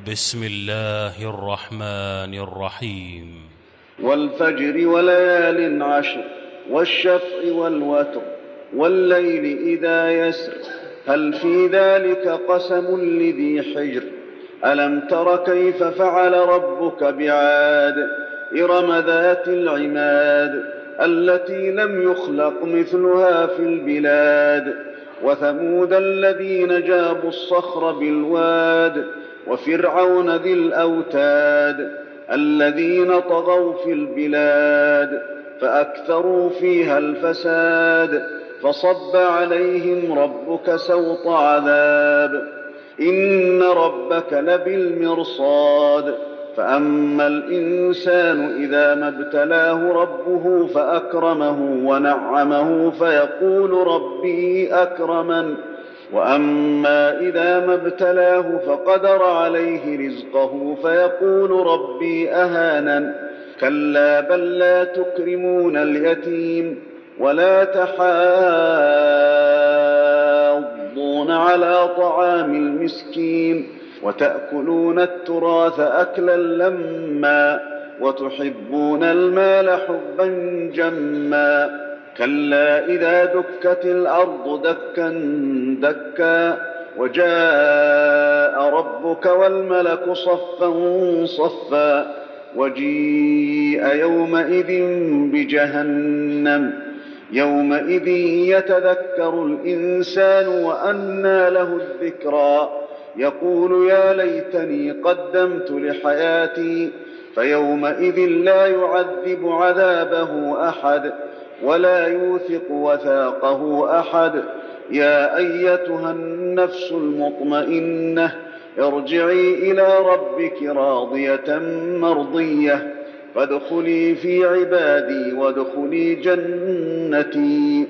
بسم الله الرحمن الرحيم. والفجر وليال عشر والشفع والوتر والليل إذا يسر هل في ذلك قسم لذي حجر ألم تر كيف فعل ربك بعاد إرم ذات العماد التي لم يخلق مثلها في البلاد وثمود الذين جابوا الصخر بالواد وفرعون ذي الأوتاد الذين طغوا في البلاد فأكثروا فيها الفساد فصب عليهم ربك سوط عذاب إن ربك لبالمرصاد فأما الإنسان إذا ما ابتلاه ربه فأكرمه ونعمه فيقول ربي أكرمن وأما إذا ما ابتلاه فقدر عليه رزقه فيقول ربي أهانن كلا بل لا تكرمون اليتيم ولا تحاضون على طعام المسكين وتأكلون التراث أكلا لما وتحبون المال حبا جما كلا إذا دكت الأرض دكا دكا وجاء ربك والملك صفا صفا وجيء يومئذ بجهنم يومئذ يتذكر الإنسان وأنى له الذكرى يقول يا ليتني قدمت لحياتي فيومئذ لا يعذب عذابه أحد ولا يوثق وثاقه أحد يا أيتها النفس المطمئنة ارجعي إلى ربك راضية مرضية فادخلي في عبادي وادخلي جنتي